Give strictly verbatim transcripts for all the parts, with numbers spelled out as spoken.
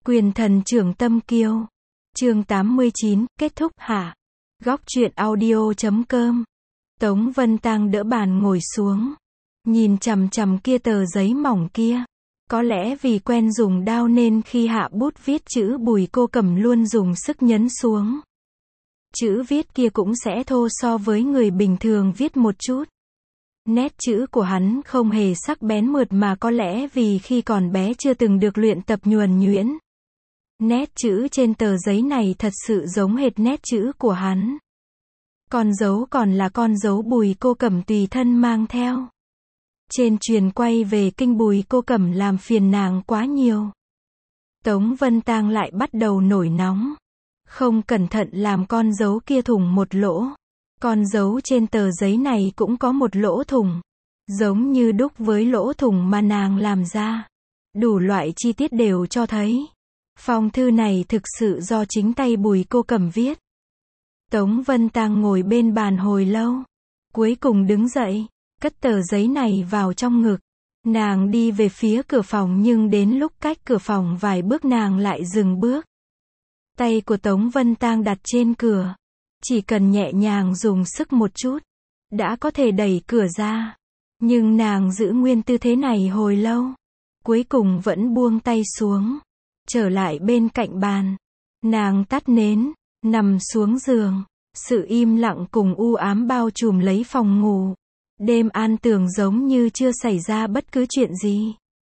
Quyền thần trưởng tâm kiêu. Chương tám mươi chín, kết thúc hả? Góc truyện audio chấm com. Tống Vân Tang đỡ bàn ngồi xuống. Nhìn chằm chằm kia tờ giấy mỏng kia. Có lẽ vì quen dùng đao nên khi hạ bút viết chữ Bùi Cô Cẩm luôn dùng sức nhấn xuống. Chữ viết kia cũng sẽ thô so với người bình thường viết một chút. Nét chữ của hắn không hề sắc bén mượt mà có lẽ vì khi còn bé chưa từng được luyện tập nhuần nhuyễn. Nét chữ trên tờ giấy này thật sự giống hệt nét chữ của hắn. Con dấu còn là con dấu Bùi Cô Cẩm tùy thân mang theo. Trên truyền quay về kinh Bùi Cô Cẩm làm phiền nàng quá nhiều. Tống Vân Tang lại bắt đầu nổi nóng. Không cẩn thận làm con dấu kia thủng một lỗ. Con dấu trên tờ giấy này cũng có một lỗ thủng. Giống như đúc với lỗ thủng mà nàng làm ra. Đủ loại chi tiết đều cho thấy. Phong thư này thực sự do chính tay Bùi Cô Cẩm viết. Tống Vân Tang ngồi bên bàn hồi lâu. Cuối cùng đứng dậy, cất tờ giấy này vào trong ngực. Nàng đi về phía cửa phòng nhưng đến lúc cách cửa phòng vài bước nàng lại dừng bước. Tay của Tống Vân Tang đặt trên cửa. Chỉ cần nhẹ nhàng dùng sức một chút, đã có thể đẩy cửa ra. Nhưng nàng giữ nguyên tư thế này hồi lâu. Cuối cùng vẫn buông tay xuống. Trở lại bên cạnh bàn. Nàng tắt nến, nằm xuống giường. Sự im lặng cùng u ám bao trùm lấy phòng ngủ. Đêm an tường giống như chưa xảy ra bất cứ chuyện gì.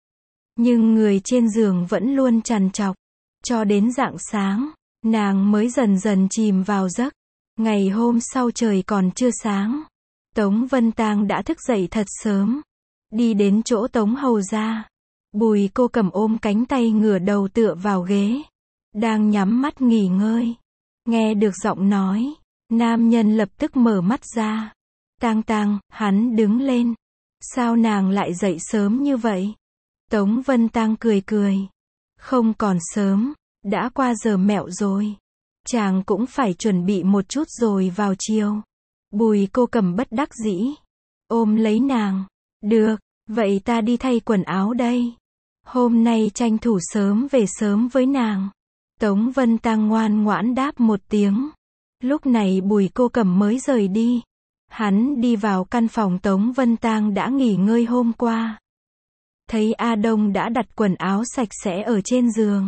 Nhưng người trên giường vẫn luôn trằn trọc. Cho đến rạng sáng, nàng mới dần dần chìm vào giấc. Ngày hôm sau trời còn chưa sáng. Tống Vân Tang đã thức dậy thật sớm. Đi đến chỗ Tống hầu gia. Bùi Cô Cẩm ôm cánh tay ngửa đầu tựa vào ghế. Đang nhắm mắt nghỉ ngơi. Nghe được giọng nói. Nam nhân lập tức mở mắt ra. Tang Tang, hắn đứng lên. Sao nàng lại dậy sớm như vậy? Tống Vân Tang cười cười. Không còn sớm, đã qua giờ mẹo rồi. Chàng cũng phải chuẩn bị một chút rồi vào chiều. Bùi Cô Cẩm bất đắc dĩ. Ôm lấy nàng. Được, vậy ta đi thay quần áo đây. Hôm nay tranh thủ sớm về sớm với nàng. Tống Vân Tang ngoan ngoãn đáp một tiếng. Lúc này Bùi Cô Cẩm mới rời đi. Hắn đi vào căn phòng Tống Vân Tang đã nghỉ ngơi hôm qua. Thấy A Đông đã đặt quần áo sạch sẽ ở trên giường.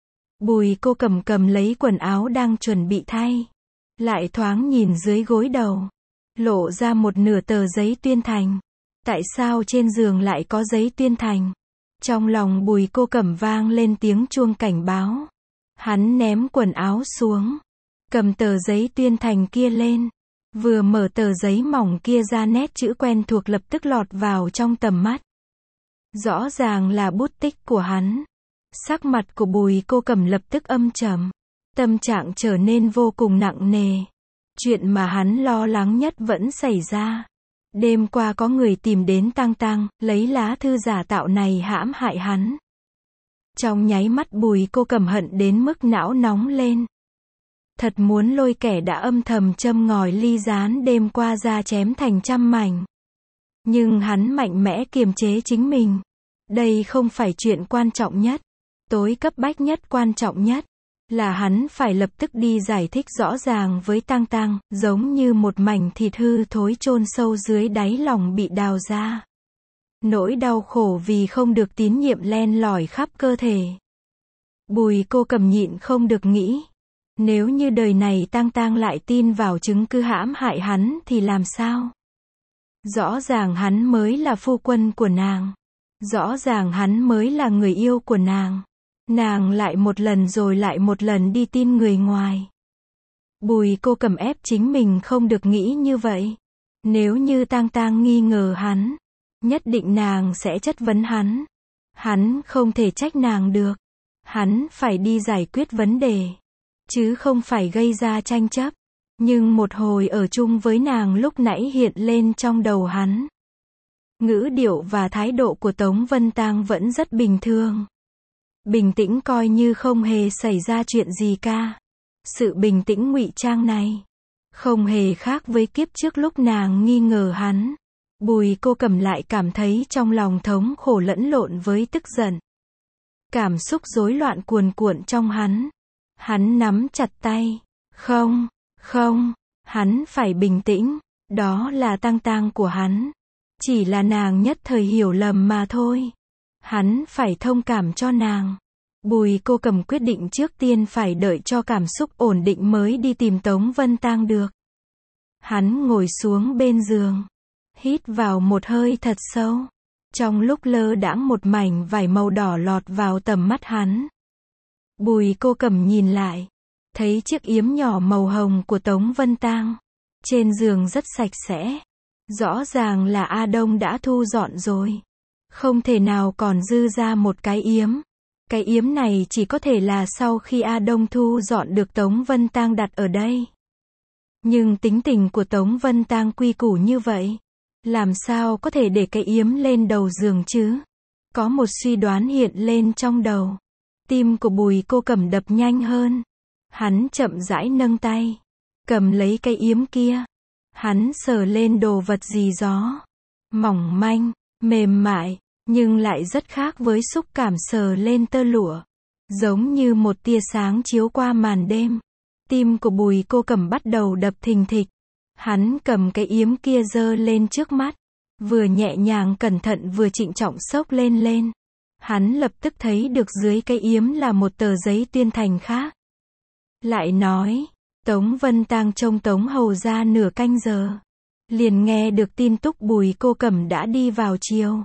Bùi Cô Cẩm cầm lấy quần áo đang chuẩn bị thay. Lại thoáng nhìn dưới gối đầu. Lộ ra một nửa tờ giấy tuyên thành. Tại sao trên giường lại có giấy tuyên thành? Trong lòng Bùi Cô Cẩm vang lên tiếng chuông cảnh báo. Hắn ném quần áo xuống. Cầm tờ giấy tuyên thành kia lên. Vừa mở tờ giấy mỏng kia ra nét chữ quen thuộc lập tức lọt vào trong tầm mắt. Rõ ràng là bút tích của hắn. Sắc mặt của Bùi Cô Cẩm lập tức âm trầm. Tâm trạng trở nên vô cùng nặng nề. Chuyện mà hắn lo lắng nhất vẫn xảy ra. Đêm qua có người tìm đến Tang Tang, lấy lá thư giả tạo này hãm hại hắn. Trong nháy mắt Bùi Cô Cẩm hận đến mức não nóng lên. Thật muốn lôi kẻ đã âm thầm châm ngòi ly gián đêm qua ra chém thành trăm mảnh. Nhưng hắn mạnh mẽ kiềm chế chính mình. Đây không phải chuyện quan trọng nhất. Tối cấp bách nhất quan trọng nhất. Là hắn phải lập tức đi giải thích rõ ràng với Tang Tang, giống như một mảnh thịt hư thối chôn sâu dưới đáy lòng bị đào ra. Nỗi đau khổ vì không được tín nhiệm len lỏi khắp cơ thể. Bùi Cô Cẩm nhịn không được nghĩ. Nếu như đời này Tang Tang lại tin vào chứng cứ hãm hại hắn thì làm sao? Rõ ràng hắn mới là phu quân của nàng. Rõ ràng hắn mới là người yêu của nàng. Nàng lại một lần rồi lại một lần đi tin người ngoài. Bùi Cô Cẩm ép chính mình không được nghĩ như vậy. Nếu như Tang Tang nghi ngờ hắn, nhất định nàng sẽ chất vấn hắn. Hắn không thể trách nàng được. Hắn phải đi giải quyết vấn đề. Chứ không phải gây ra tranh chấp. Nhưng một hồi ở chung với nàng lúc nãy hiện lên trong đầu hắn. Ngữ điệu và thái độ của Tống Vân Tang vẫn rất bình thường. Bình tĩnh coi như không hề xảy ra chuyện gì cả. Sự bình tĩnh ngụy trang này không hề khác với kiếp trước lúc nàng nghi ngờ hắn. Bùi Cô Cẩm lại cảm thấy trong lòng thống khổ lẫn lộn với tức giận. Cảm xúc rối loạn cuồn cuộn trong hắn. Hắn nắm chặt tay. Không, không, hắn phải bình tĩnh. Đó là Tang Tang của hắn. Chỉ là nàng nhất thời hiểu lầm mà thôi. Hắn phải thông cảm cho nàng. Bùi Cô Cầm quyết định trước tiên phải đợi cho cảm xúc ổn định mới đi tìm Tống Vân Tang được. Hắn ngồi xuống bên giường. Hít vào một hơi thật sâu. Trong lúc lơ đãng một mảnh vải màu đỏ lọt vào tầm mắt hắn. Bùi Cô Cầm nhìn lại. Thấy chiếc yếm nhỏ màu hồng của Tống Vân Tang. Trên giường rất sạch sẽ. Rõ ràng là A Đông đã thu dọn rồi. Không thể nào còn dư ra một cái yếm. Cái yếm này chỉ có thể là sau khi A Đông thu dọn được Tống Vân Tang đặt ở đây. Nhưng tính tình của Tống Vân Tang quy củ như vậy. Làm sao có thể để cái yếm lên đầu giường chứ? Có một suy đoán hiện lên trong đầu. Tim của Bùi Cô Cầm đập nhanh hơn. Hắn chậm rãi nâng tay. Cầm lấy cái yếm kia. Hắn sờ lên đồ vật gì đó. Mỏng manh, mềm mại, nhưng lại rất khác với xúc cảm sờ lên tơ lụa. Giống như một tia sáng chiếu qua màn đêm. Tim của Bùi Cô Cầm bắt đầu đập thình thịch. Hắn cầm cái yếm kia giơ lên trước mắt. Vừa nhẹ nhàng cẩn thận vừa trịnh trọng xốc lên lên. Hắn lập tức thấy được dưới cái yếm là một tờ giấy tuyên thành khác. Lại nói, Tống Vân Tang trông Tống hầu ra nửa canh giờ. Liền nghe được tin tức Bùi Cô Cầm đã đi vào chiều.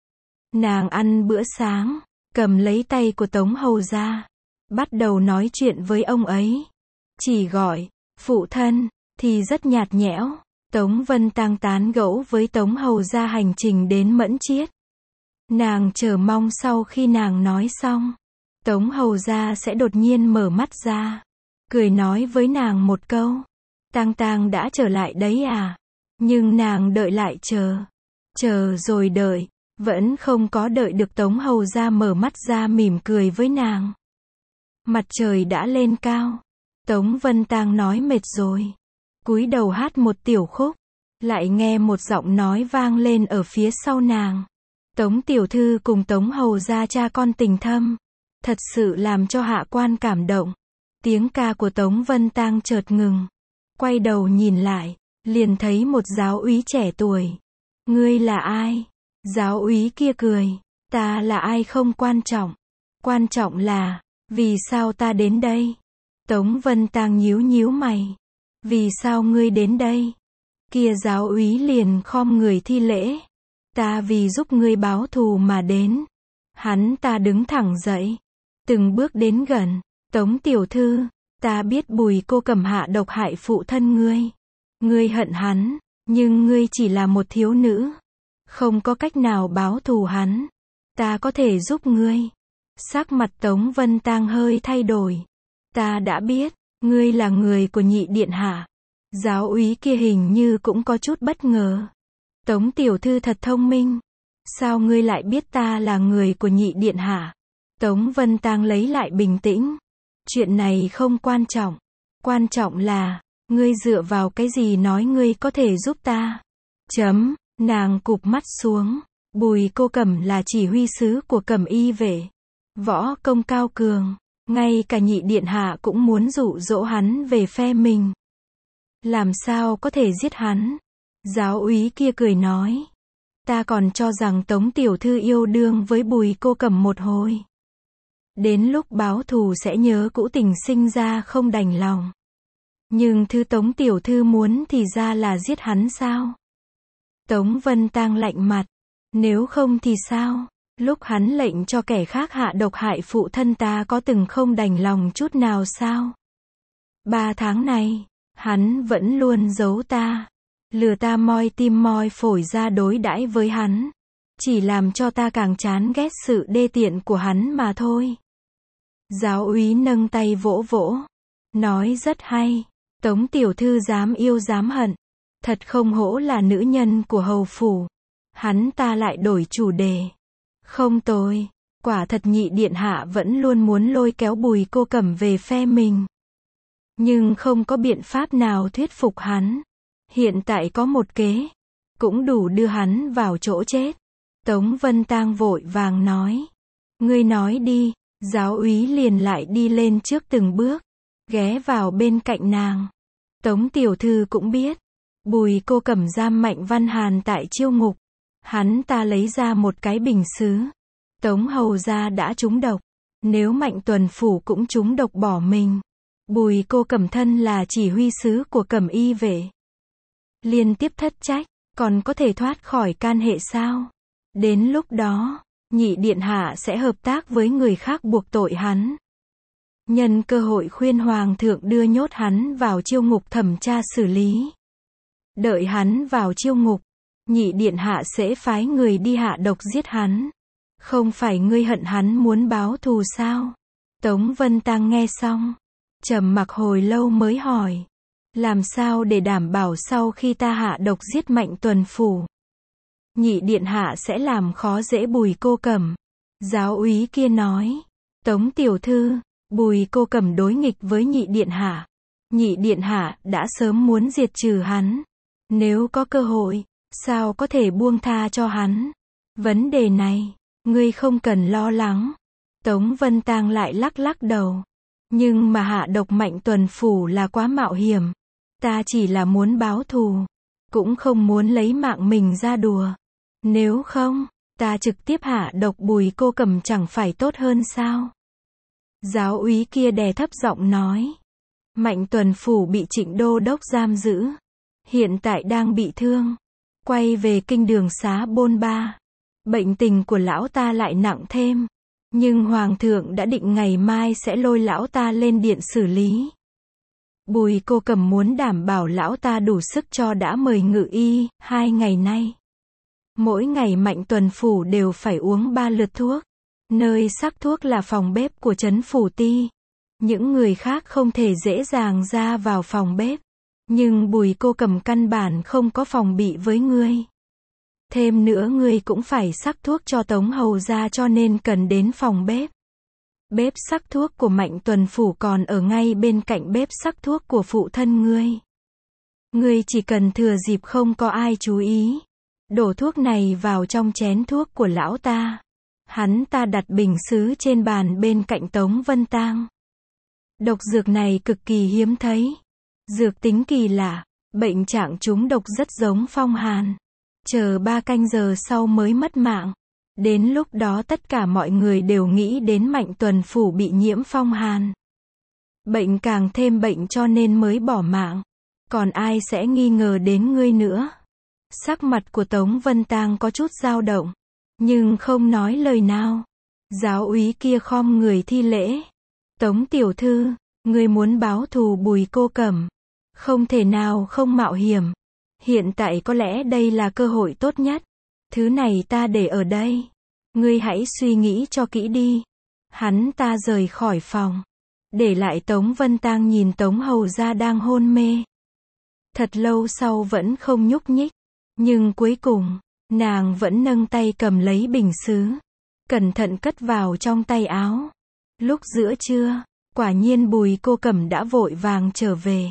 Nàng ăn bữa sáng, cầm lấy tay của Tống hầu ra. Bắt đầu nói chuyện với ông ấy. Chỉ gọi, phụ thân, thì rất nhạt nhẽo. Tống Vân Tang tán gẫu với Tống hầu ra hành trình đến Mẫn Chiết. Nàng chờ mong sau khi nàng nói xong, Tống hầu ra sẽ đột nhiên mở mắt ra. Cười nói với nàng một câu. Tang Tang đã trở lại đấy à? Nhưng nàng đợi lại chờ. Chờ rồi đợi. Vẫn không có đợi được Tống hầu ra mở mắt ra mỉm cười với nàng. Mặt trời đã lên cao. Tống Vân Tang nói mệt rồi. Cúi đầu hát một tiểu khúc. Lại nghe một giọng nói vang lên ở phía sau nàng. Tống tiểu thư cùng Tống hầu ra cha con tình thâm. Thật sự làm cho hạ quan cảm động. Tiếng ca của Tống Vân Tang chợt ngừng. Quay đầu nhìn lại. Liền thấy một giáo úy trẻ tuổi. Ngươi là ai? Giáo úy kia cười. Ta là ai không quan trọng. Quan trọng là, vì sao ta đến đây? Tống Vân Tang nhíu nhíu mày. Vì sao ngươi đến đây? Kia giáo úy liền khom người thi lễ. Ta vì giúp ngươi báo thù mà đến. Hắn ta đứng thẳng dậy. Từng bước đến gần. Tống tiểu thư, ta biết Bùi Cô Cầm hạ độc hại phụ thân ngươi. Ngươi hận hắn, nhưng ngươi chỉ là một thiếu nữ. Không có cách nào báo thù hắn. Ta có thể giúp ngươi. Sắc mặt Tống Vân Tang hơi thay đổi. Ta đã biết, ngươi là người của nhị điện hạ. Giáo úy kia hình như cũng có chút bất ngờ. Tống tiểu thư thật thông minh. Sao ngươi lại biết ta là người của nhị điện hạ? Tống Vân Tang lấy lại bình tĩnh. Chuyện này không quan trọng. Quan trọng là, ngươi dựa vào cái gì nói ngươi có thể giúp ta? Chấm, nàng cụp mắt xuống. Bùi Cô Cầm là chỉ huy sứ của Cẩm Y vệ. Võ công cao cường. Ngay cả nhị điện hạ cũng muốn dụ dỗ hắn về phe mình. Làm sao có thể giết hắn? Giáo úy kia cười nói. Ta còn cho rằng Tống tiểu thư yêu đương với Bùi Cô Cầm một hồi. Đến lúc báo thù sẽ nhớ cũ tình sinh ra không đành lòng. Nhưng thứ Tống tiểu thư muốn thì ra là giết hắn sao? Tống Vân Tang lạnh mặt. Nếu không thì sao? Lúc hắn lệnh cho kẻ khác hạ độc hại phụ thân ta có từng không đành lòng chút nào sao? Ba tháng này, hắn vẫn luôn giấu ta. Lừa ta moi tim moi phổi ra đối đãi với hắn. Chỉ làm cho ta càng chán ghét sự đê tiện của hắn mà thôi. Giáo úy nâng tay vỗ vỗ. Nói rất hay. Tống tiểu thư dám yêu dám hận. Thật không hổ là nữ nhân của hầu phủ. Hắn ta lại đổi chủ đề. Không tồi. Quả thật nhị điện hạ vẫn luôn muốn lôi kéo Bùi Cô Cầm về phe mình. Nhưng không có biện pháp nào thuyết phục hắn. Hiện tại có một kế. Cũng đủ đưa hắn vào chỗ chết. Tống Vân Tang vội vàng nói. Ngươi nói đi, giáo úy liền lại đi lên trước từng bước, ghé vào bên cạnh nàng. Tống tiểu thư cũng biết, Bùi Cô Cẩm giam Mạnh Văn Hàn tại chiêu ngục. Hắn ta lấy ra một cái bình sứ. Tống hầu gia đã trúng độc. Nếu Mạnh Tuần Phủ cũng trúng độc bỏ mình, Bùi Cô Cẩm thân là chỉ huy sứ của Cẩm y vệ, liên tiếp thất trách, còn có thể thoát khỏi can hệ sao? Đến lúc đó, nhị điện hạ sẽ hợp tác với người khác buộc tội hắn. Nhân cơ hội khuyên hoàng thượng đưa nhốt hắn vào chiêu ngục thẩm tra xử lý. Đợi hắn vào chiêu ngục, nhị điện hạ sẽ phái người đi hạ độc giết hắn. Không phải ngươi hận hắn muốn báo thù sao? Tống Vân Tang nghe xong, trầm mặc hồi lâu mới hỏi. Làm sao để đảm bảo sau khi ta hạ độc giết Mạnh Tuần Phủ, nhị điện hạ sẽ làm khó dễ Bùi Cô Cẩm? Giáo úy kia nói. Tống tiểu thư, Bùi Cô Cẩm đối nghịch với nhị điện hạ. Nhị điện hạ đã sớm muốn diệt trừ hắn. Nếu có cơ hội, sao có thể buông tha cho hắn? Vấn đề này, ngươi không cần lo lắng. Tống Vân Tang lại lắc lắc đầu. Nhưng mà hạ độc Mạnh Tuần Phủ là quá mạo hiểm. Ta chỉ là muốn báo thù, cũng không muốn lấy mạng mình ra đùa. Nếu không, ta trực tiếp hạ độc Bùi Cô Cẩm chẳng phải tốt hơn sao? Giáo úy kia đè thấp giọng nói. Mạnh Tuần Phủ bị Trịnh đô đốc giam giữ, hiện tại đang bị thương, quay về kinh đường xá bôn ba. Bệnh tình của lão ta lại nặng thêm, nhưng hoàng thượng đã định ngày mai sẽ lôi lão ta lên điện xử lý. Bùi Cô Cẩm muốn đảm bảo lão ta đủ sức cho đã mời ngự y. Hai ngày nay, mỗi ngày Mạnh Tuần Phủ đều phải uống ba lượt thuốc. Nơi sắc thuốc là phòng bếp của trấn phủ ti. Những người khác không thể dễ dàng ra vào phòng bếp. Nhưng Bùi Cô Cẩm căn bản không có phòng bị với ngươi. Thêm nữa ngươi cũng phải sắc thuốc cho Tống hầu gia, cho nên cần đến phòng bếp. Bếp sắc thuốc của Mạnh Tuần Phủ còn ở ngay bên cạnh bếp sắc thuốc của phụ thân ngươi. Ngươi chỉ cần thừa dịp không có ai chú ý, đổ thuốc này vào trong chén thuốc của lão ta. Hắn ta đặt bình sứ trên bàn bên cạnh Tống Vân Tang. Độc dược này cực kỳ hiếm thấy. Dược tính kỳ lạ, bệnh trạng trúng độc rất giống phong hàn. Chờ ba canh giờ sau mới mất mạng. Đến lúc đó tất cả mọi người đều nghĩ đến Mạnh Tuần Phủ bị nhiễm phong hàn. Bệnh càng thêm bệnh cho nên mới bỏ mạng. Còn ai sẽ nghi ngờ đến ngươi nữa? Sắc mặt của Tống Vân Tang có chút dao động, nhưng không nói lời nào. Giáo úy kia khom người thi lễ. Tống tiểu thư, ngươi muốn báo thù Bùi Cô Cẩm, không thể nào không mạo hiểm. Hiện tại có lẽ đây là cơ hội tốt nhất. Thứ này ta để ở đây. Ngươi hãy suy nghĩ cho kỹ đi. Hắn ta rời khỏi phòng, để lại Tống Vân Tang nhìn Tống hầu gia đang hôn mê. Thật lâu sau vẫn không nhúc nhích. Nhưng cuối cùng, nàng vẫn nâng tay cầm lấy bình sứ, cẩn thận cất vào trong tay áo. Lúc giữa trưa, quả nhiên Bùi Cô Cẩm đã vội vàng trở về.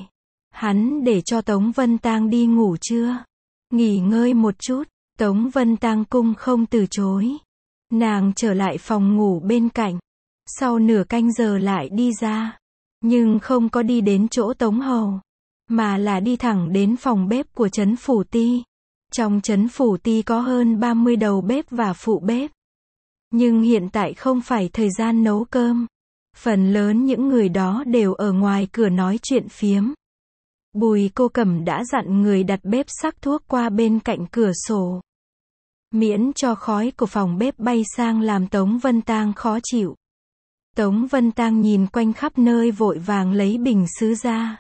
Hắn để cho Tống Vân Tang đi ngủ trưa, nghỉ ngơi một chút. Tống Vân Tang cung không từ chối. Nàng trở lại phòng ngủ bên cạnh. Sau nửa canh giờ lại đi ra. Nhưng không có đi đến chỗ Tống hầu, mà là đi thẳng đến phòng bếp của trấn phủ ti. Trong trấn phủ ti có hơn ba mươi đầu bếp và phụ bếp. Nhưng hiện tại không phải thời gian nấu cơm. Phần lớn những người đó đều ở ngoài cửa nói chuyện phiếm. Bùi Cô Cẩm đã dặn người đặt bếp sắc thuốc qua bên cạnh cửa sổ, miễn cho khói của phòng bếp bay sang làm Tống Vân Tang khó chịu. Tống Vân Tang nhìn quanh khắp nơi vội vàng lấy bình sứ ra,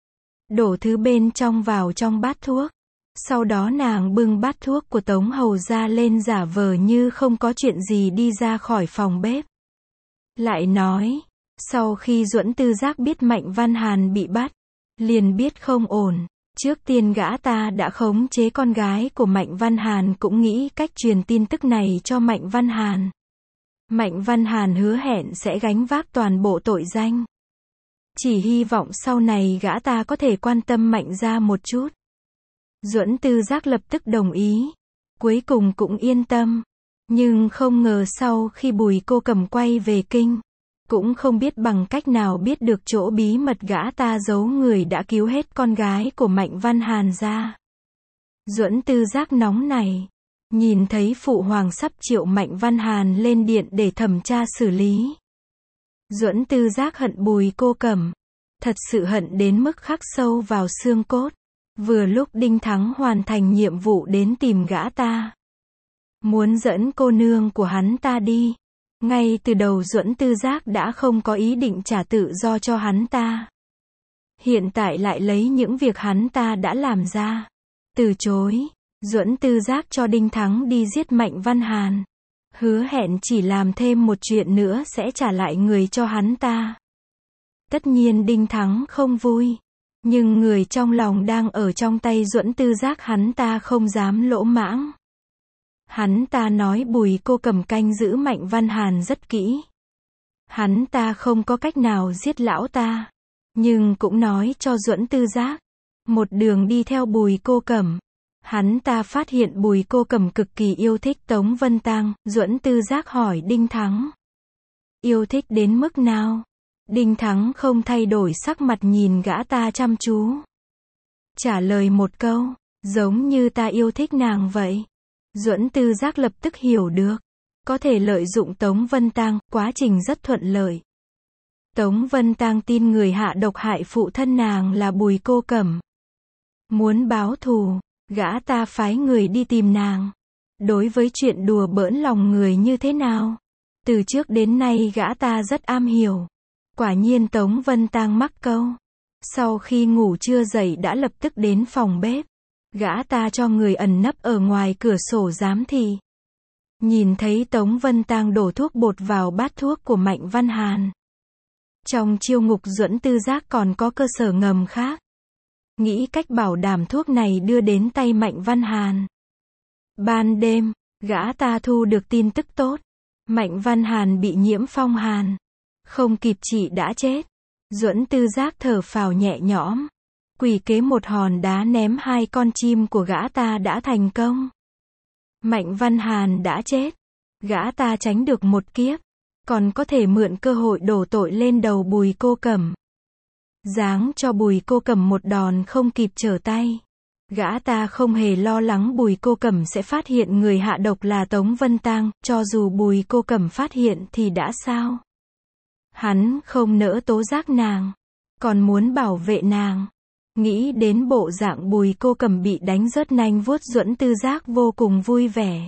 đổ thứ bên trong vào trong bát thuốc. Sau đó nàng bưng bát thuốc của Tống hầu gia lên, giả vờ như không có chuyện gì đi ra khỏi phòng bếp. Lại nói, sau khi Duẫn Tư Giác biết Mạnh Văn Hàn bị bắt, liền biết không ổn. Trước tiên gã ta đã khống chế con gái của Mạnh Văn Hàn, cũng nghĩ cách truyền tin tức này cho Mạnh Văn Hàn. Mạnh Văn Hàn hứa hẹn sẽ gánh vác toàn bộ tội danh. Chỉ hy vọng sau này gã ta có thể quan tâm Mạnh gia một chút. Duẫn Tư Giác lập tức đồng ý. Cuối cùng cũng yên tâm. Nhưng không ngờ sau khi Bùi Cô Cẩm quay về kinh, cũng không biết bằng cách nào biết được chỗ bí mật gã ta giấu người đã cứu hết con gái của Mạnh Văn Hàn ra. Duẫn Tư Giác nóng này, nhìn thấy phụ hoàng sắp triệu Mạnh Văn Hàn lên điện để thẩm tra xử lý. Duẫn Tư Giác hận Bùi Cô Cẩm, thật sự hận đến mức khắc sâu vào xương cốt. Vừa lúc Đinh Thắng hoàn thành nhiệm vụ đến tìm gã ta, muốn dẫn cô nương của hắn ta đi. Ngay từ đầu Duẫn Tư Giác đã không có ý định trả tự do cho hắn ta. Hiện tại lại lấy những việc hắn ta đã làm ra, từ chối. Duẫn Tư Giác cho Đinh Thắng đi giết Mạnh Văn Hàn, hứa hẹn chỉ làm thêm một chuyện nữa sẽ trả lại người cho hắn ta. Tất nhiên Đinh Thắng không vui, nhưng người trong lòng đang ở trong tay Duẫn Tư Giác, hắn ta không dám lỗ mãng. Hắn ta nói Bùi Cô Cẩm canh giữ Mạnh Văn Hàn rất kỹ. Hắn ta không có cách nào giết lão ta, nhưng cũng nói cho Duẫn Tư Giác, một đường đi theo Bùi Cô Cẩm, hắn ta phát hiện Bùi Cô Cẩm cực kỳ yêu thích Tống Vân Tang. Duẫn Tư Giác hỏi Đinh Thắng, yêu thích đến mức nào? Đinh Thắng không thay đổi sắc mặt nhìn gã ta chăm chú. Trả lời một câu, giống như ta yêu thích nàng vậy. Duẫn Tư Giác lập tức hiểu được, có thể lợi dụng Tống Vân Tang, quá trình rất thuận lợi. Tống Vân Tang tin người hạ độc hại phụ thân nàng là Bùi Cô Cẩm. Muốn báo thù, gã ta phái người đi tìm nàng. Đối với chuyện đùa bỡn lòng người như thế nào, từ trước đến nay gã ta rất am hiểu. Quả nhiên Tống Vân Tang mắc câu. Sau khi ngủ trưa dậy đã lập tức đến phòng bếp. Gã ta cho người ẩn nấp ở ngoài cửa sổ giám thị. Nhìn thấy Tống Vân Tang đổ thuốc bột vào bát thuốc của Mạnh Văn Hàn. Trong chiêu ngục Duẫn Tư Giác còn có cơ sở ngầm khác. Nghĩ cách bảo đảm thuốc này đưa đến tay Mạnh Văn Hàn. Ban đêm, gã ta thu được tin tức tốt. Mạnh Văn Hàn bị nhiễm phong hàn. Không kịp trị đã chết. Duẫn Tư Giác thở phào nhẹ nhõm. Quỷ kế một hòn đá ném hai con chim của gã ta đã thành công. Mạnh Văn Hàn đã chết. Gã ta tránh được một kiếp. Còn có thể mượn cơ hội đổ tội lên đầu Bùi Cô Cẩm. Giáng cho Bùi Cô Cẩm một đòn không kịp trở tay. Gã ta không hề lo lắng Bùi Cô Cẩm sẽ phát hiện người hạ độc là Tống Vân Tang, cho dù Bùi Cô Cẩm phát hiện thì đã sao? Hắn không nỡ tố giác nàng, còn muốn bảo vệ nàng. Nghĩ đến bộ dạng Bùi Cô Cẩm bị đánh rớt nanh vuốt, Duẫn Tư Giác vô cùng vui vẻ.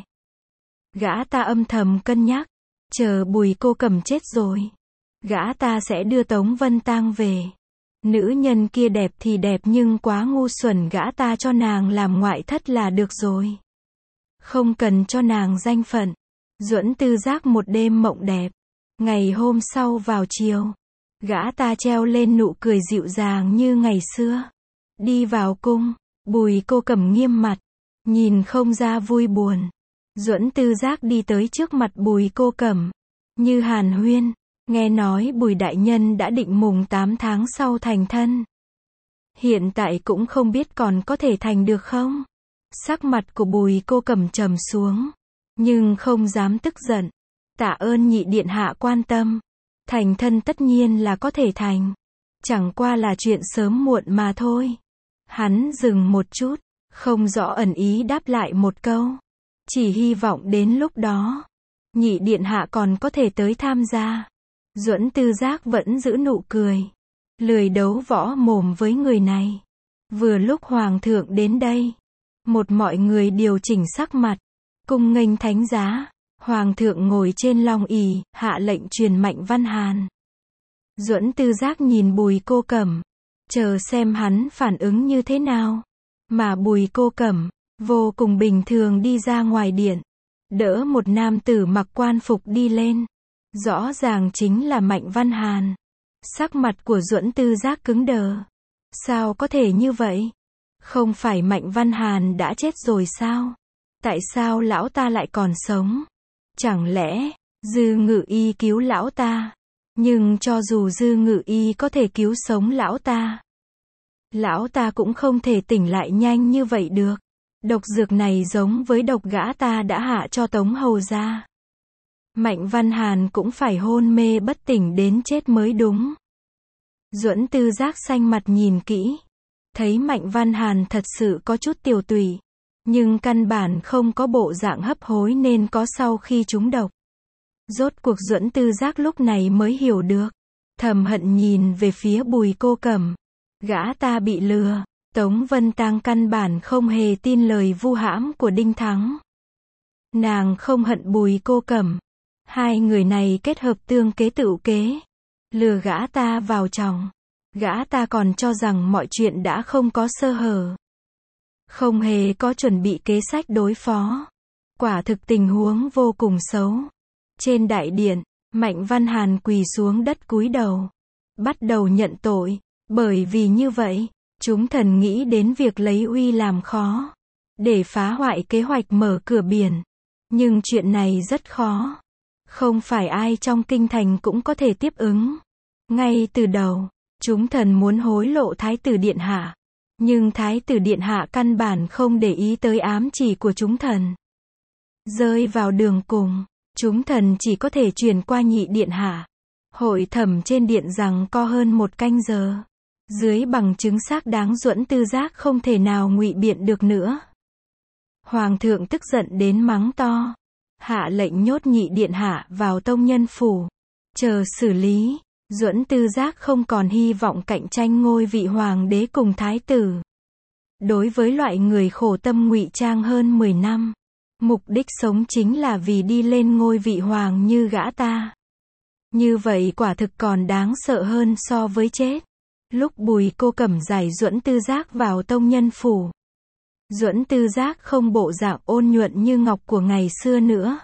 Gã ta âm thầm cân nhắc, chờ Bùi Cô Cẩm chết rồi, gã ta sẽ đưa Tống Vân Tang về. Nữ nhân kia đẹp thì đẹp nhưng quá ngu xuẩn, gã ta cho nàng làm ngoại thất là được rồi. Không cần cho nàng danh phận. Duẫn Tư Giác một đêm mộng đẹp. Ngày hôm sau vào chiều, gã ta treo lên nụ cười dịu dàng như ngày xưa. Đi vào cung, Bùi Cô Cẩm nghiêm mặt, nhìn không ra vui buồn. Duẫn Tư Giác đi tới trước mặt Bùi Cô Cẩm, như hàn huyên. Nghe nói Bùi đại nhân đã định mùng tám tháng sau thành thân. Hiện tại cũng không biết còn có thể thành được không? Sắc mặt của Bùi Cô Cẩm trầm xuống, nhưng không dám tức giận. Tạ ơn nhị điện hạ quan tâm. Thành thân tất nhiên là có thể thành. Chẳng qua là chuyện sớm muộn mà thôi. Hắn dừng một chút, không rõ ẩn ý đáp lại một câu. Chỉ hy vọng đến lúc đó, nhị điện hạ còn có thể tới tham gia. Duẫn Tư Giác vẫn giữ nụ cười, lười đấu võ mồm với người này. Vừa lúc hoàng thượng đến đây, một mọi người điều chỉnh sắc mặt, cung nghênh thánh giá. Hoàng thượng ngồi trên long ỷ, hạ lệnh truyền Mạnh Văn Hàn. Duẫn Tư Giác nhìn Bùi Cô Cẩm, chờ xem hắn phản ứng như thế nào. Mà Bùi Cô Cẩm, vô cùng bình thường đi ra ngoài điện, đỡ một nam tử mặc quan phục đi lên. Rõ ràng chính là Mạnh Văn Hàn. Sắc mặt của Duẫn Tư Giác cứng đờ. Sao có thể như vậy? Không phải Mạnh Văn Hàn đã chết rồi sao? Tại sao lão ta lại còn sống? Chẳng lẽ Dư Ngự Y cứu lão ta? Nhưng cho dù Dư Ngự Y có thể cứu sống lão ta, lão ta cũng không thể tỉnh lại nhanh như vậy được. Độc dược này giống với độc gã ta đã hạ cho Tống hầu gia. Mạnh Văn Hàn cũng phải hôn mê bất tỉnh đến chết mới đúng. Duẫn Tư Giác xanh mặt nhìn kỹ. Thấy Mạnh Văn Hàn thật sự có chút tiều tụy. Nhưng căn bản không có bộ dạng hấp hối nên có sau khi trúng độc. Rốt cuộc Duẫn Tư Giác lúc này mới hiểu được. Thầm hận nhìn về phía Bùi Cô Cẩm. Gã ta bị lừa. Tống Vân Tang căn bản không hề tin lời vu hãm của Đinh Thắng. Nàng không hận Bùi Cô Cẩm. Hai người này kết hợp tương kế tựu kế. Lừa gã ta vào chồng. Gã ta còn cho rằng mọi chuyện đã không có sơ hở. Không hề có chuẩn bị kế sách đối phó. Quả thực tình huống vô cùng xấu. Trên đại điện, Mạnh Văn Hàn quỳ xuống đất cúi đầu. Bắt đầu nhận tội. Bởi vì như vậy, chúng thần nghĩ đến việc lấy uy làm khó. Để phá hoại kế hoạch mở cửa biển. Nhưng chuyện này rất khó. Không phải ai trong kinh thành cũng có thể tiếp ứng. Ngay từ đầu, chúng thần muốn hối lộ Thái tử Điện Hạ. Nhưng Thái tử Điện Hạ căn bản không để ý tới ám chỉ của chúng thần. Rơi vào đường cùng, chúng thần chỉ có thể chuyển qua Nhị Điện Hạ. Hội thẩm trên điện rằng co hơn một canh giờ. Dưới bằng chứng xác đáng Duẫn Tư Giác không thể nào ngụy biện được nữa. Hoàng thượng tức giận đến mắng to. Hạ lệnh nhốt Nhị Điện Hạ vào tông nhân phủ. Chờ xử lý. Duẫn Tư Giác không còn hy vọng cạnh tranh ngôi vị hoàng đế cùng thái tử. Đối với loại người khổ tâm ngụy trang hơn mười năm, mục đích sống chính là vì đi lên ngôi vị hoàng như gã ta. Như vậy quả thực còn đáng sợ hơn so với chết. Lúc Bùi Cô Cẩm giải Duẫn Tư Giác vào tông nhân phủ, Duẫn Tư Giác không bộ dạng ôn nhuận như ngọc của ngày xưa nữa.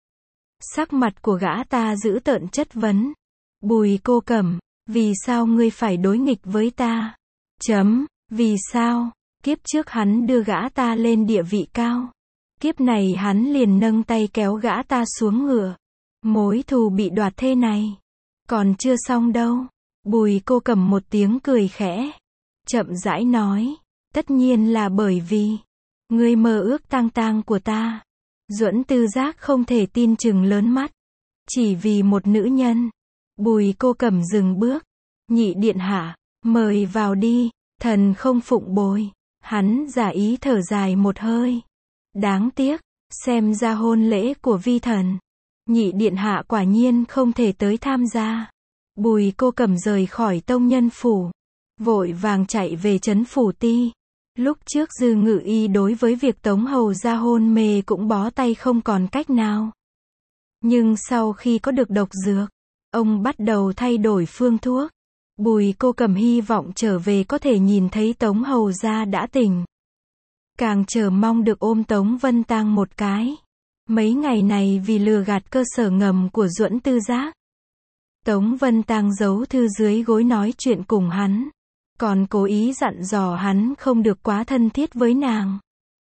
Sắc mặt của gã ta dữ tợn chất vấn. Bùi Cô Cẩm, vì sao ngươi phải đối nghịch với ta? Chấm, vì sao? Kiếp trước hắn đưa gã ta lên địa vị cao. Kiếp này hắn liền nâng tay kéo gã ta xuống ngựa. Mối thù bị đoạt thế này. Còn chưa xong đâu. Bùi Cô Cẩm một tiếng cười khẽ. Chậm rãi nói. Tất nhiên là bởi vì ngươi mơ ước tang tang của ta. Duẫn Tư Giác không thể tin chừng lớn mắt. Chỉ vì một nữ nhân. Bùi Cô Cẩm dừng bước. Nhị Điện Hạ, mời vào đi. Thần không phụng bồi. Hắn giả ý thở dài một hơi. Đáng tiếc, xem ra hôn lễ của vi thần, Nhị Điện Hạ quả nhiên không thể tới tham gia. Bùi Cô Cẩm rời khỏi tông nhân phủ, vội vàng chạy về trấn phủ ti. Lúc trước Dư Ngự Y đối với việc Tống hầu gia hôn mê cũng bó tay không còn cách nào. Nhưng sau khi có được độc dược, ông bắt đầu thay đổi phương thuốc. Bùi Cô Cẩm hy vọng trở về có thể nhìn thấy Tống hầu gia đã tỉnh. Càng chờ mong được ôm Tống Vân Tang một cái. Mấy ngày này vì lừa gạt cơ sở ngầm của Duẫn Tư Giác, Tống Vân Tang giấu thư dưới gối nói chuyện cùng hắn. Còn cố ý dặn dò hắn không được quá thân thiết với nàng.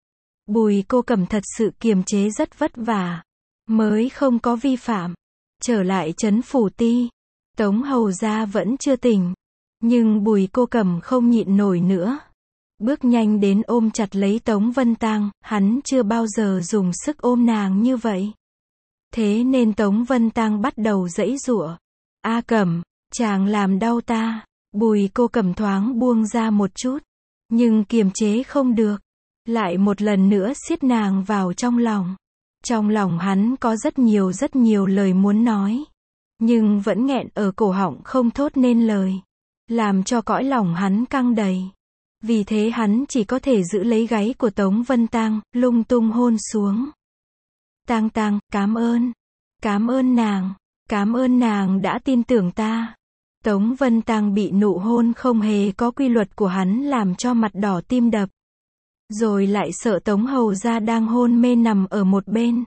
Bùi Cô Cẩm thật sự kiềm chế rất vất vả. Mới không có vi phạm. Trở lại trấn phủ ti. Tống hầu gia vẫn chưa tỉnh. Nhưng Bùi Cô Cẩm không nhịn nổi nữa. Bước nhanh đến ôm chặt lấy Tống Vân Tang, hắn chưa bao giờ dùng sức ôm nàng như vậy. Thế nên Tống Vân Tang bắt đầu giãy giụa. A Cẩm, chàng làm đau ta. Bùi Cô Cẩm thoáng buông ra một chút. Nhưng kiềm chế không được. Lại một lần nữa siết nàng vào trong lòng. Trong lòng hắn có rất nhiều rất nhiều lời muốn nói. Nhưng vẫn nghẹn ở cổ họng không thốt nên lời. Làm cho cõi lòng hắn căng đầy. Vì thế hắn chỉ có thể giữ lấy gáy của Tống Vân Tang, lung tung hôn xuống. Tang Tang, cảm ơn. Cảm ơn nàng. Cảm ơn nàng đã tin tưởng ta. Tống Vân Tang bị nụ hôn không hề có quy luật của hắn làm cho mặt đỏ tim đập. Rồi lại sợ Tống hầu gia đang hôn mê nằm ở một bên.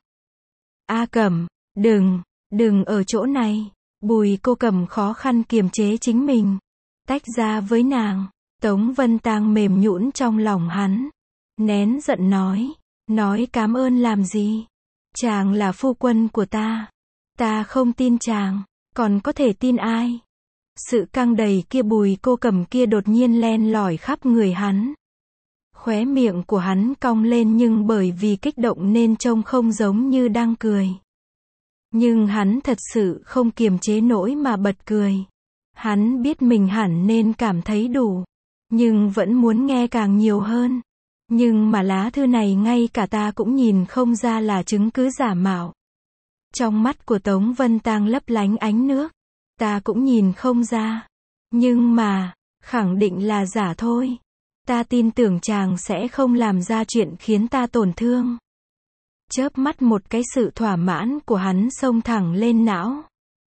A Cẩm, đừng, đừng ở chỗ này. Bùi Cô Cẩm khó khăn kiềm chế chính mình. Tách ra với nàng. Tống Vân Tang mềm nhũn trong lòng hắn. Nén giận nói. Nói cảm ơn làm gì? Chàng là phu quân của ta. Ta không tin chàng. Còn có thể tin ai? Sự căng đầy kia Bùi Cô Cẩm kia đột nhiên len lỏi khắp người hắn. Khóe miệng của hắn cong lên nhưng bởi vì kích động nên trông không giống như đang cười. Nhưng hắn thật sự không kiềm chế nổi mà bật cười. Hắn biết mình hẳn nên cảm thấy đủ, nhưng vẫn muốn nghe càng nhiều hơn. Nhưng mà lá thư này ngay cả ta cũng nhìn không ra là chứng cứ giả mạo. Trong mắt của Tống Vân Tang lấp lánh ánh nước. Ta cũng nhìn không ra. Nhưng mà, khẳng định là giả thôi. Ta tin tưởng chàng sẽ không làm ra chuyện khiến ta tổn thương. Chớp mắt một cái sự thỏa mãn của hắn xông thẳng lên não.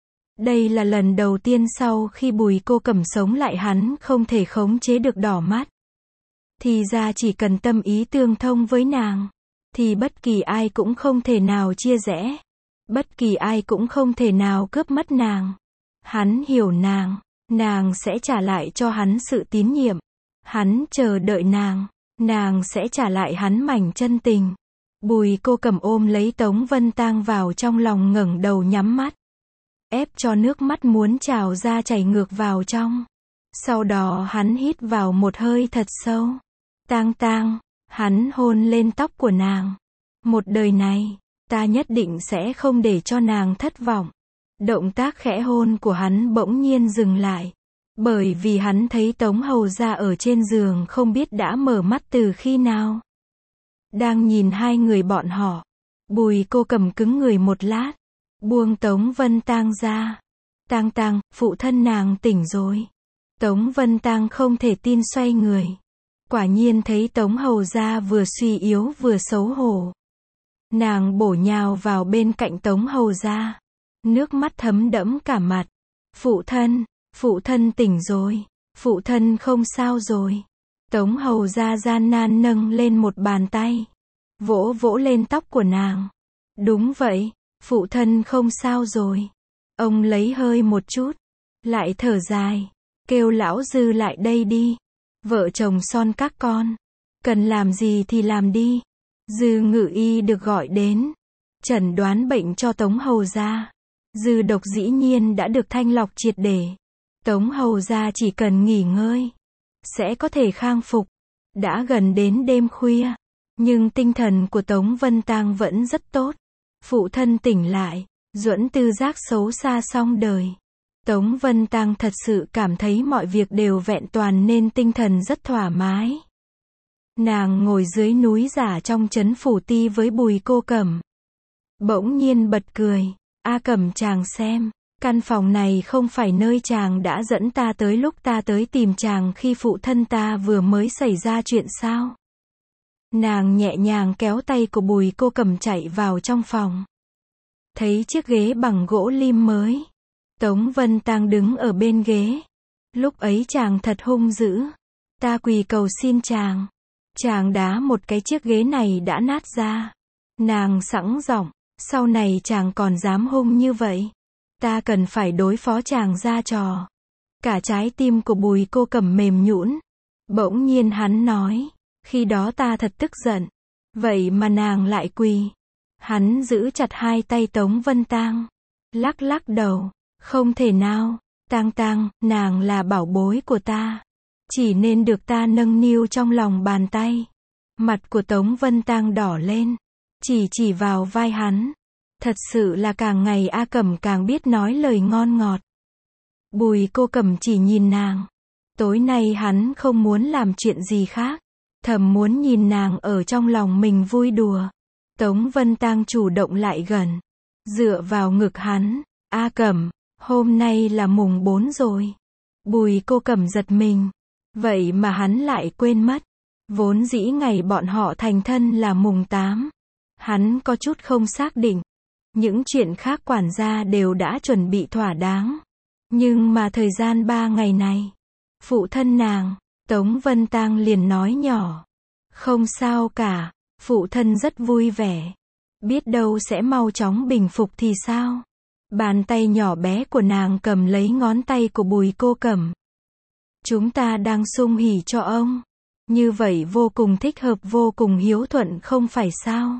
Đây là lần đầu tiên sau khi Bùi Cô Cẩm sống lại hắn không thể khống chế được đỏ mắt. Thì ra chỉ cần tâm ý tương thông với nàng, thì bất kỳ ai cũng không thể nào chia rẽ. Bất kỳ ai cũng không thể nào cướp mất nàng. Hắn hiểu nàng, nàng sẽ trả lại cho hắn sự tín nhiệm. Hắn chờ đợi nàng, nàng sẽ trả lại hắn mảnh chân tình. Bùi Cô Cẩm ôm lấy Tống Vân Tang vào trong lòng ngẩng đầu nhắm mắt. Ép cho nước mắt muốn trào ra chảy ngược vào trong. Sau đó hắn hít vào một hơi thật sâu. Tang Tang, hắn hôn lên tóc của nàng. Một đời này, ta nhất định sẽ không để cho nàng thất vọng. Động tác khẽ hôn của hắn bỗng nhiên dừng lại. Bởi vì hắn thấy Tống hầu gia ở trên giường không biết đã mở mắt từ khi nào. Đang nhìn hai người bọn họ, Bùi Cô Cẩm cứng người một lát, buông Tống Vân Tang ra. Tang Tang, phụ thân nàng tỉnh rồi. Tống Vân Tang không thể tin xoay người. Quả nhiên thấy Tống hầu gia vừa suy yếu vừa xấu hổ. Nàng bổ nhào vào bên cạnh Tống hầu gia. Nước mắt thấm đẫm cả mặt. Phụ thân, phụ thân tỉnh rồi. Phụ thân không sao rồi. Tống hầu gia gian nan nâng lên một bàn tay. Vỗ vỗ lên tóc của nàng. Đúng vậy, phụ thân không sao rồi. Ông lấy hơi một chút. Lại thở dài. Kêu lão Dư lại đây đi. Vợ chồng son các con. Cần làm gì thì làm đi. Dư ngự y được gọi đến. Chẩn đoán bệnh cho Tống hầu gia. Dư độc dĩ nhiên đã được thanh lọc triệt để. Tống hầu gia chỉ cần nghỉ ngơi, sẽ có thể khang phục. Đã gần đến đêm khuya, nhưng tinh thần của Tống Vân Tang vẫn rất tốt. Phụ thân tỉnh lại, duẫn tư giác xấu xa xong đời. Tống Vân Tang thật sự cảm thấy mọi việc đều vẹn toàn nên tinh thần rất thoải mái. Nàng ngồi dưới núi giả trong trấn Phủ Ti với Bùi Cô Cẩm. Bỗng nhiên bật cười. A Cẩm chàng xem, căn phòng này không phải nơi chàng đã dẫn ta tới lúc ta tới tìm chàng khi phụ thân ta vừa mới xảy ra chuyện sao? Nàng nhẹ nhàng kéo tay của Bùi Cô Cẩm chạy vào trong phòng. Thấy chiếc ghế bằng gỗ lim mới. Tống Vân Tang đứng ở bên ghế. Lúc ấy chàng thật hung dữ. Ta quỳ cầu xin chàng. Chàng đá một cái chiếc ghế này đã nát ra. Nàng sẵn giọng, sau này chàng còn dám hung như vậy. Ta cần phải đối phó chàng ra trò. Cả trái tim của Bùi Cô Cẩm mềm nhũn. Bỗng nhiên hắn nói, khi đó ta thật tức giận. Vậy mà nàng lại quỳ. Hắn giữ chặt hai tay Tống Vân Tang. Lắc lắc đầu, không thể nào. Tang Tang, nàng là bảo bối của ta. Chỉ nên được ta nâng niu trong lòng bàn tay. Mặt của Tống Vân Tang đỏ lên. Chỉ chỉ vào vai hắn. Thật sự là càng ngày A Cẩm càng biết nói lời ngon ngọt. Bùi Cô Cẩm chỉ nhìn nàng. Tối nay hắn không muốn làm chuyện gì khác. Thầm muốn nhìn nàng ở trong lòng mình vui đùa. Tống Vân Tang chủ động lại gần. Dựa vào ngực hắn. A Cẩm, hôm nay là mùng bốn rồi. Bùi Cô Cẩm giật mình. Vậy mà hắn lại quên mất. Vốn dĩ ngày bọn họ thành thân là mùng tám. Hắn có chút không xác định. Những chuyện khác quản gia đều đã chuẩn bị thỏa đáng. Nhưng mà thời gian ba ngày này, phụ thân nàng, Tống Vân Tang liền nói nhỏ. Không sao cả, phụ thân rất vui vẻ. Biết đâu sẽ mau chóng bình phục thì sao? Bàn tay nhỏ bé của nàng cầm lấy ngón tay của Bùi Cô Cẩm. Chúng ta đang sung hỉ cho ông. Như vậy vô cùng thích hợp, vô cùng hiếu thuận không phải sao?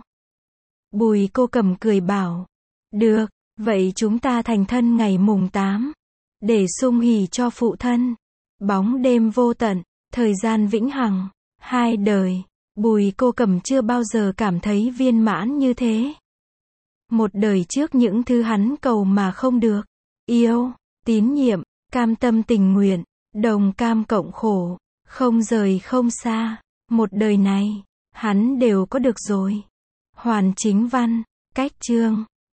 Bùi Cô Cẩm cười bảo. Được, vậy chúng ta thành thân ngày mùng tám. Để sung hỉ cho phụ thân. Bóng đêm vô tận, thời gian vĩnh hằng. Hai đời, Bùi Cô Cẩm chưa bao giờ cảm thấy viên mãn như thế. Một đời trước những thứ hắn cầu mà không được. Yêu, tín nhiệm, cam tâm tình nguyện, đồng cam cộng khổ, không rời không xa. Một đời này, hắn đều có được rồi. Hoàn Chính Văn, cách chương